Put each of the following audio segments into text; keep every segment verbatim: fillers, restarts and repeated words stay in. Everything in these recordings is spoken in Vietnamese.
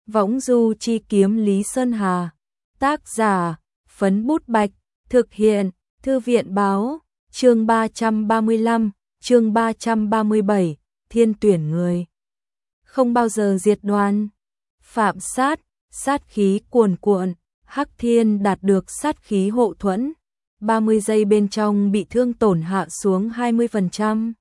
Võng du chi kiếm Lý Sơn Hà. Tác giả, Phấn Bút Bạch. Thực hiện, Thư viện báo. Chương ba trăm ba mươi lăm, chương ba trăm ba mươi bảy, thiên tuyển người. Không bao giờ diệt đoàn. Phạm sát, sát khí cuồn cuộn, Hắc Thiên đạt được sát khí hộ thuẫn. ba mươi giây bên trong bị thương tổn hạ xuống hai mươi phần trăm.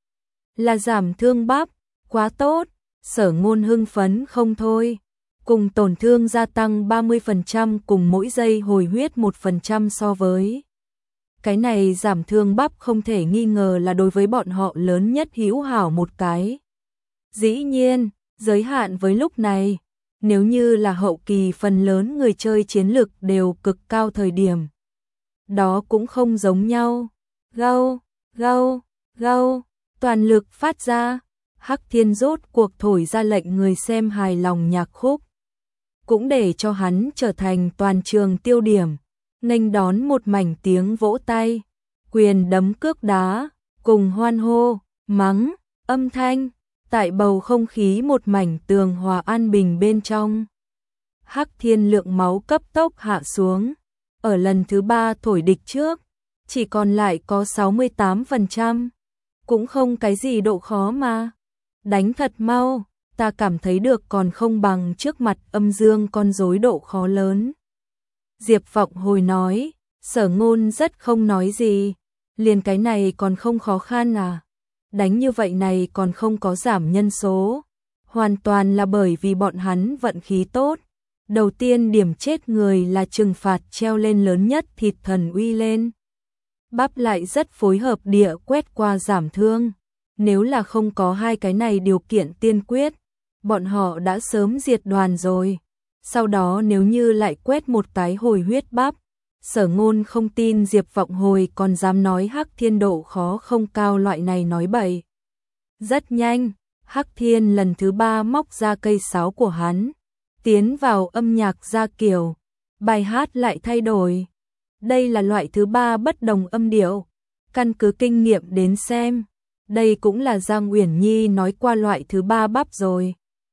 Là giảm thương bắp, quá tốt, Sở Ngôn hưng phấn không thôi. Cùng tổn thương gia tăng ba mươi phần trăm cùng mỗi giây hồi huyết một phần trăm so với. Cái này giảm thương bắp không thể nghi ngờ là đối với bọn họ lớn nhất hữu hảo một cái. Dĩ nhiên, giới hạn với lúc này, nếu như là hậu kỳ phần lớn người chơi chiến lực đều cực cao thời điểm. Đó cũng không giống nhau. Gâu, gâu, gâu, toàn lực phát ra, Hắc Thiên rốt cuộc thổi ra lệnh người xem hài lòng nhạc khúc. Cũng để cho hắn trở thành toàn trường tiêu điểm, nghênh đón một mảnh tiếng vỗ tay, quyền đấm cước đá, cùng hoan hô, mắng, âm thanh, tại bầu không khí một mảnh tường hòa an bình bên trong. Hắc Thiên lượng máu cấp tốc hạ xuống, ở lần thứ ba thổi địch trước, chỉ còn lại có sáu mươi tám phần trăm, cũng không cái gì độ khó mà. Đánh thật mau, ta cảm thấy được còn không bằng trước mặt âm dương con rối độ khó lớn. Diệp Vọng Hồi nói, Sở Ngôn rất không nói gì, liền cái này còn không khó khăn à, đánh như vậy này còn không có giảm nhân số, hoàn toàn là bởi vì bọn hắn vận khí tốt. Đầu tiên điểm chết người là trừng phạt treo lên lớn nhất thịt thần uy lên. Bắp lại rất phối hợp địa quét qua giảm thương, nếu là không có hai cái này điều kiện tiên quyết, bọn họ đã sớm diệt đoàn rồi. Sau đó nếu như lại quét một tái hồi huyết bắp, Sở Ngôn không tin Diệp Vọng Hồi còn dám nói Hắc Thiên độ khó không cao loại này nói bậy. Rất nhanh, Hắc Thiên lần thứ ba móc ra cây sáo của hắn, tiến vào âm nhạc gia kiểu, bài hát lại thay đổi. Đây là loại thứ ba bất đồng âm điệu, căn cứ kinh nghiệm đến xem, đây cũng là Giang Uyển Nhi nói qua loại thứ ba bắp rồi.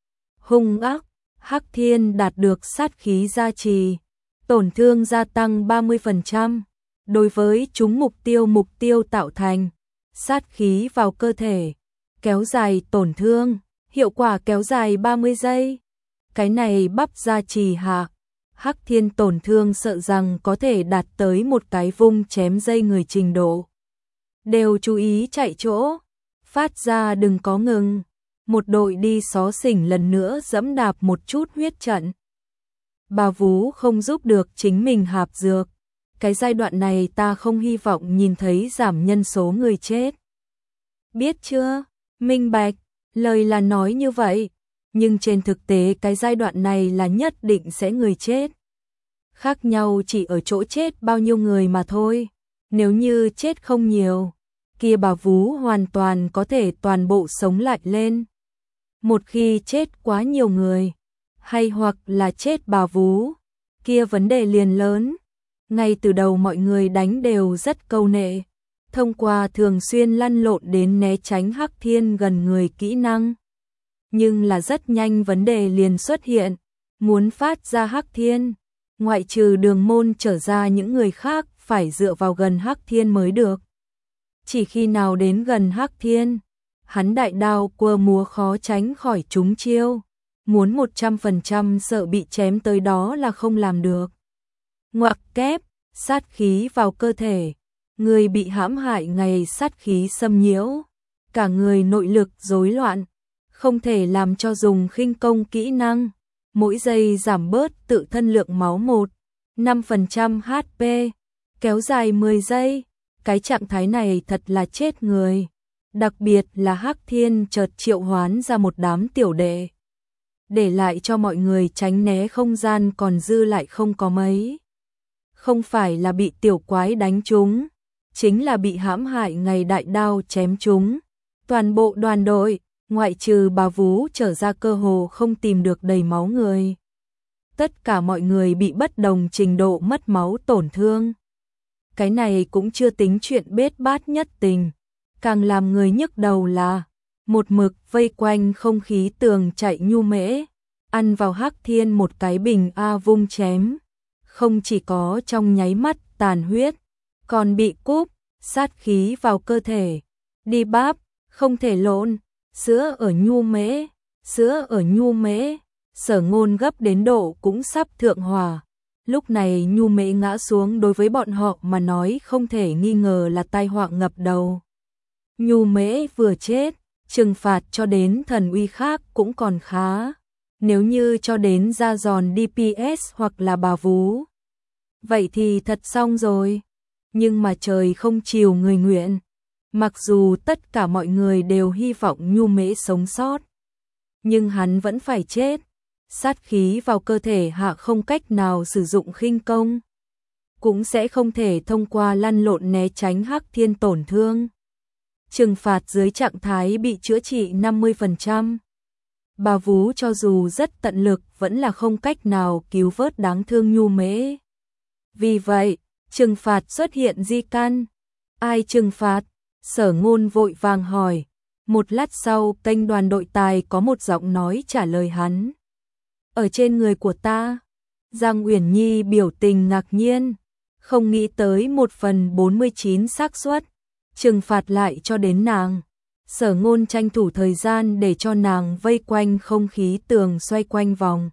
Hung ác, Hắc Thiên đạt được sát khí gia trì, tổn thương gia tăng ba mươi phần trăm, đối với chúng mục tiêu mục tiêu tạo thành, sát khí vào cơ thể, kéo dài tổn thương, hiệu quả kéo dài ba mươi giây. Cái này bắp gia trì hạ, Hắc Thiên tổn thương sợ rằng có thể đạt tới một cái vung chém dây người trình độ. Đều chú ý chạy chỗ, phát ra đừng có ngừng. Một đội đi xó xỉnh lần nữa dẫm đạp một chút huyết trận. Bà Vú không giúp được chính mình hạp dược. Cái giai đoạn này ta không hy vọng nhìn thấy giảm nhân số người chết. Biết chưa? Minh bạch, lời là nói như vậy. Nhưng trên thực tế cái giai đoạn này là nhất định sẽ người chết. Khác nhau chỉ ở chỗ chết bao nhiêu người mà thôi. Nếu như chết không nhiều, kia bà Vú hoàn toàn có thể toàn bộ sống lại lên. Một khi chết quá nhiều người, hay hoặc là chết bà Vú, kia vấn đề liền lớn. Ngay từ đầu mọi người đánh đều rất câu nệ, thông qua thường xuyên lăn lộn đến né tránh Hắc Thiên gần người kỹ năng. Nhưng là rất nhanh vấn đề liền xuất hiện, muốn phát ra Hắc Thiên, ngoại trừ Đường Môn trở ra những người khác phải dựa vào gần Hắc Thiên mới được. Chỉ khi nào đến gần Hắc Thiên, hắn đại đao quơ múa khó tránh khỏi trúng chiêu, muốn một trăm phần trăm sợ bị chém tới đó là không làm được. Ngoặc kép, sát khí vào cơ thể, người bị hãm hại ngày sát khí xâm nhiễu, cả người nội lực rối loạn, không thể làm cho dùng khinh công kỹ năng, mỗi giây giảm bớt tự thân lượng máu một, năm phần trăm hát pê, kéo dài mười giây, cái trạng thái này thật là chết người. Đặc biệt là Hắc Thiên chợt triệu hoán ra một đám tiểu đệ, để lại cho mọi người tránh né không gian còn dư lại không có mấy. Không phải là bị tiểu quái đánh trúng, chính là bị hãm hại ngày đại đao chém trúng. Toàn bộ đoàn đội, ngoại trừ bà Vú trở ra cơ hồ không tìm được đầy máu người. Tất cả mọi người bị bất đồng trình độ mất máu tổn thương. Cái này cũng chưa tính chuyện bết bát nhất tình. Càng làm người nhức đầu là một mực vây quanh không khí tường chạy nhu mễ, ăn vào Hắc Thiên một cái bình a vung chém, không chỉ có trong nháy mắt tàn huyết, còn bị cúp, sát khí vào cơ thể. Đi báp, không thể lộn, sữa ở nhu mễ, sữa ở nhu mễ, Sở Ngôn gấp đến độ cũng sắp thượng hỏa. Lúc này nhu mễ ngã xuống đối với bọn họ mà nói không thể nghi ngờ là tai họa ngập đầu. Nhu mễ vừa chết, trừng phạt cho đến thần uy khác cũng còn khá. Nếu như cho đến ra giòn đê pê ét hoặc là bà vú, vậy thì thật xong rồi. Nhưng mà trời không chiều người nguyện. Mặc dù tất cả mọi người đều hy vọng nhu mễ sống sót, nhưng hắn vẫn phải chết. Sát khí vào cơ thể hạ không cách nào sử dụng khinh công, cũng sẽ không thể thông qua lăn lộn né tránh Hắc Thiên tổn thương. Trừng phạt dưới trạng thái bị chữa trị năm mươi phần trăm. Bà vú cho dù rất tận lực vẫn là không cách nào cứu vớt đáng thương nhu mễ. Vì vậy, trừng phạt xuất hiện di căn. Ai trừng phạt? Sở Ngôn vội vàng hỏi. Một lát sau, kênh đoàn đội tài có một giọng nói trả lời hắn. Ở trên người của ta. Giang Uyển Nhi biểu tình ngạc nhiên, không nghĩ tới một phần bốn mươi chín xác suất trừng phạt lại cho đến nàng. Sở Ngôn tranh thủ thời gian để cho nàng vây quanh không khí tường xoay quanh vòng.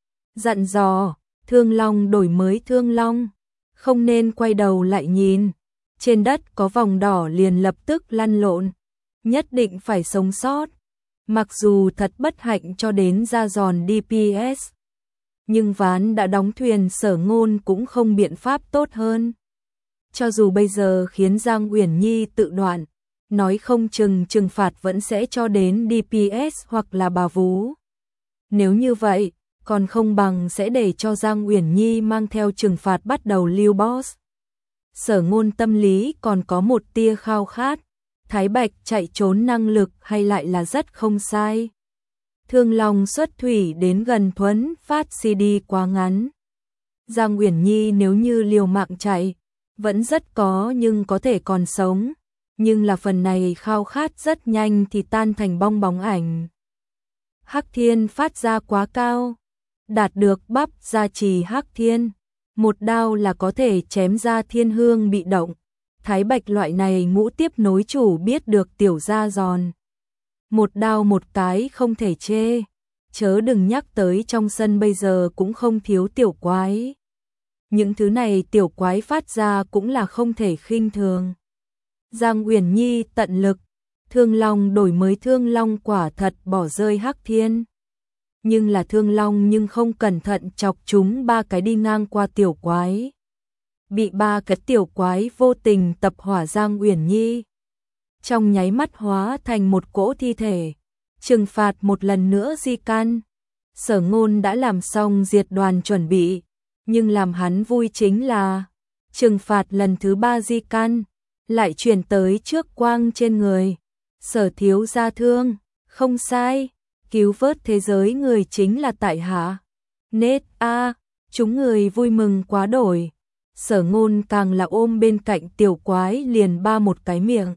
Dặn dò, Thương Long đổi mới Thương Long, không nên quay đầu lại nhìn. Trên đất có vòng đỏ liền lập tức lăn lộn, nhất định phải sống sót. Mặc dù thật bất hạnh cho đến ra giòn đê pê ét, nhưng ván đã đóng thuyền, Sở Ngôn cũng không biện pháp tốt hơn. Cho dù bây giờ khiến Giang Uyển Nhi tự đoạn, nói không chừng trừng phạt vẫn sẽ cho đến đê pê ét hoặc là bà vú. Nếu như vậy, còn không bằng sẽ để cho Giang Uyển Nhi mang theo trừng phạt bắt đầu lưu boss. Sở Ngôn tâm lý còn có một tia khao khát, Thái Bạch chạy trốn năng lực hay lại là rất không sai. Thương Long xuất thủy đến gần thuấn phát xê đê quá ngắn. Giang Uyển Nhi nếu như liều mạng chạy, vẫn rất có nhưng có thể còn sống. Nhưng là phần này khao khát rất nhanh thì tan thành bong bóng ảnh. Hắc Thiên phát ra quá cao, đạt được bắp gia trì Hắc Thiên. Một đao là có thể chém ra thiên hương bị động. Thái Bạch loại này ngũ tiếp nối chủ biết được tiểu gia giòn. Một đao một cái không thể chê. Chớ đừng nhắc tới trong sân bây giờ cũng không thiếu tiểu quái. Những thứ này tiểu quái phát ra cũng là không thể khinh thường. Giang Uyển Nhi tận lực, Thương Long đổi mới Thương Long quả thật bỏ rơi Hắc Thiên. Nhưng là Thương Long nhưng không cẩn thận chọc chúng ba cái đi ngang qua tiểu quái. Bị ba cái tiểu quái vô tình tập hỏa Giang Uyển Nhi. Trong nháy mắt hóa thành một cỗ thi thể. Trừng phạt một lần nữa di căn. Sở Ngôn đã làm xong diệt đoàn chuẩn bị. Nhưng làm hắn vui chính là trừng phạt lần thứ ba di căn lại chuyển tới trước quang trên người. Sở thiếu gia thương, không sai, cứu vớt thế giới người chính là tại hạ. Nết a, chúng người vui mừng quá đổi. Sở Ngôn càng là ôm bên cạnh tiểu quái liền ba một cái miệng.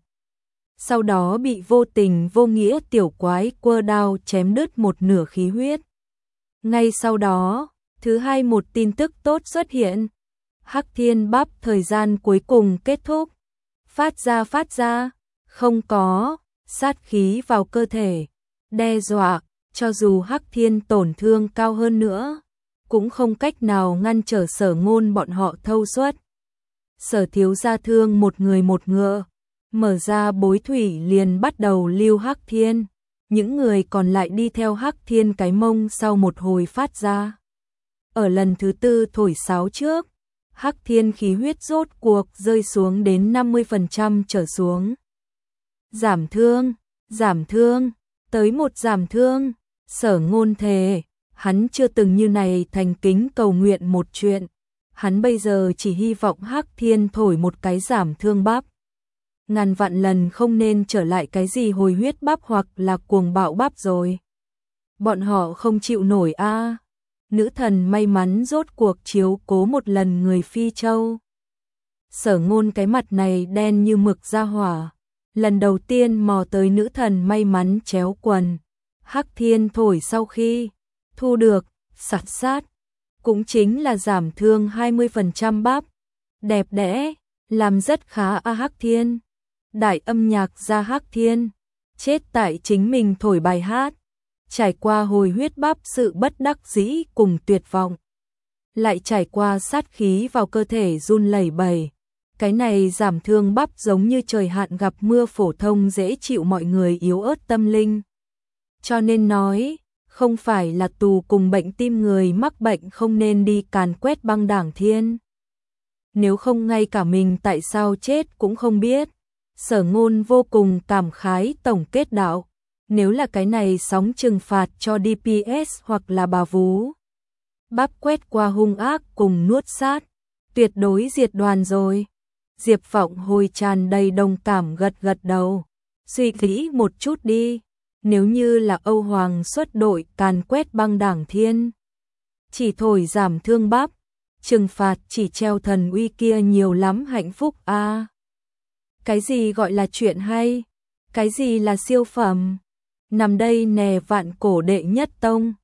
Sau đó bị vô tình vô nghĩa tiểu quái quơ đao chém đứt một nửa khí huyết. Ngay sau đó, thứ hai một tin tức tốt xuất hiện. Hắc Thiên bắp thời gian cuối cùng kết thúc. Phát ra phát ra, không có, sát khí vào cơ thể, đe dọa, cho dù Hắc Thiên tổn thương cao hơn nữa, cũng không cách nào ngăn trở Sở Ngôn bọn họ thâu suất. Sở thiếu gia thương một người một ngựa, mở ra bối thủy liền bắt đầu lưu Hắc Thiên. Những người còn lại đi theo Hắc Thiên cái mông sau một hồi phát ra. Ở lần thứ tư thổi sáo trước, Hắc Thiên khí huyết rốt cuộc rơi xuống đến năm mươi phần trăm trở xuống. Giảm thương, giảm thương, tới một giảm thương. Sở Ngôn thề, hắn chưa từng như này thành kính cầu nguyện một chuyện. Hắn bây giờ chỉ hy vọng Hắc Thiên thổi một cái giảm thương bắp. Ngàn vạn lần không nên trở lại cái gì hồi huyết bắp hoặc là cuồng bạo bắp rồi. Bọn họ không chịu nổi a. À. Nữ thần may mắn rốt cuộc chiếu cố một lần người Phi Châu. Sở Ngôn cái mặt này đen như mực ra hỏa. Lần đầu tiên mò tới nữ thần may mắn chéo quần. Hắc Thiên thổi sau khi thu được, sạt sát, cũng chính là giảm thương hai mươi phần trăm bắp. Đẹp đẽ, làm rất khá a Hắc Thiên. Đại âm nhạc gia Hắc Thiên, chết tại chính mình thổi bài hát, trải qua hồi huyết bắp sự bất đắc dĩ cùng tuyệt vọng. Lại trải qua sát khí vào cơ thể run lẩy bẩy. Cái này giảm thương bắp giống như trời hạn gặp mưa phổ thông dễ chịu mọi người yếu ớt tâm linh. Cho nên nói, không phải là tù cùng bệnh tim người mắc bệnh không nên đi càn quét băng đảng thiên. Nếu không ngay cả mình tại sao chết cũng không biết. Sở Ngôn vô cùng cảm khái tổng kết đạo. Nếu là cái này sóng trừng phạt cho đê pê ét hoặc là bà vú. Bắp quét qua hung ác cùng nuốt sát. Tuyệt đối diệt đoàn rồi. Diệp Phộng hồi tràn đầy đồng cảm gật gật đầu. Suy nghĩ một chút đi. Nếu như là Âu Hoàng xuất đội càn quét băng đảng thiên. Chỉ thổi giảm thương bắp. Trừng phạt chỉ treo thần uy kia nhiều lắm hạnh phúc a. À, cái gì gọi là chuyện hay? Cái gì là siêu phẩm? Nằm đây nè vạn cổ đệ nhất tông.